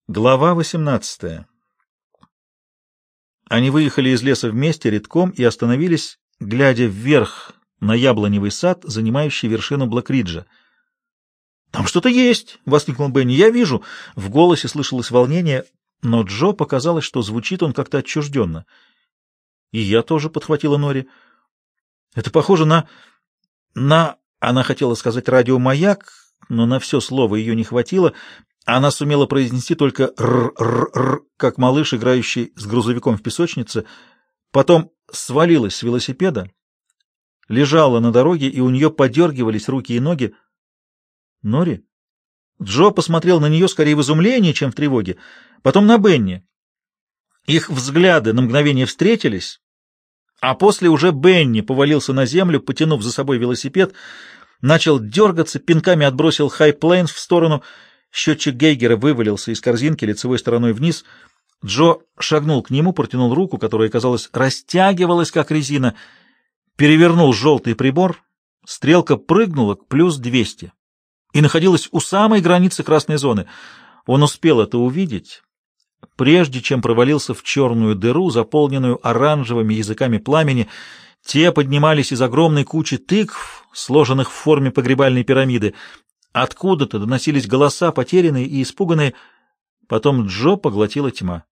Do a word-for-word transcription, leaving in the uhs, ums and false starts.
Глава восемнадцатая. Они выехали из леса вместе, редком, и остановились, глядя вверх на яблоневый сад, занимающий вершину Блэкриджа. «Там что-то есть!» — воскликнул Бенни. «Я вижу!» В голосе слышалось волнение, но Джо показалось, что звучит он как-то отчужденно. «И я тоже», — подхватила Нори. «Это похоже на... на...» Она хотела сказать «радиомаяк», но на все слово ее не хватило. Она сумела произнести только «р-р-р», как малыш, играющий с грузовиком в песочнице. Потом свалилась с велосипеда, лежала на дороге, и у нее подергивались руки и ноги. «Нори?» Джо посмотрел на нее скорее в изумлении, чем в тревоге, потом на Бенни. Их взгляды на мгновение встретились, а после уже Бенни повалился на землю, потянув за собой велосипед, начал дергаться, пинками отбросил Хай-Плейнс в сторону. Счетчик Гейгера вывалился из корзинки лицевой стороной вниз. Джо шагнул к нему, протянул руку, которая, казалось, растягивалась, как резина, перевернул желтый прибор, стрелка прыгнула к плюс двести и находилась у самой границы красной зоны. Он успел это увидеть, прежде чем провалился в черную дыру, заполненную оранжевыми языками пламени. Те поднимались из огромной кучи тыкв, сложенных в форме погребальной пирамиды. Откуда-то доносились голоса, потерянные и испуганные. Потом Джо поглотила тьма.